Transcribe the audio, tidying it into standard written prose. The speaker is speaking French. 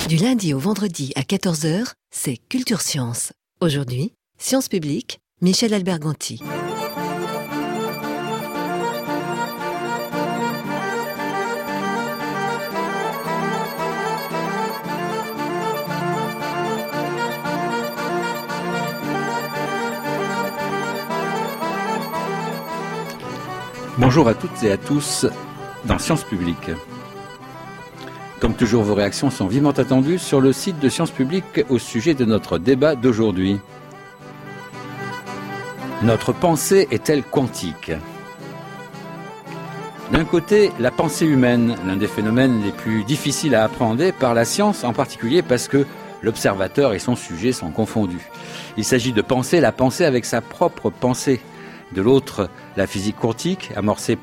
Du lundi au vendredi à 14h, c'est Culture Science. Aujourd'hui, Sciences publiques, Michel Alberganti. Bonjour à toutes et à tous dans Sciences publiques. Comme toujours, vos réactions sont vivement attendues sur le site de Sciences publiques au sujet de notre débat d'aujourd'hui. Notre pensée est-elle quantique ? D'un côté, la pensée humaine, l'un des phénomènes les plus difficiles à appréhender par la science, en particulier parce que l'observateur et son sujet sont confondus. Il s'agit de penser la pensée avec sa propre pensée. De l'autre, la physique quantique, amorcée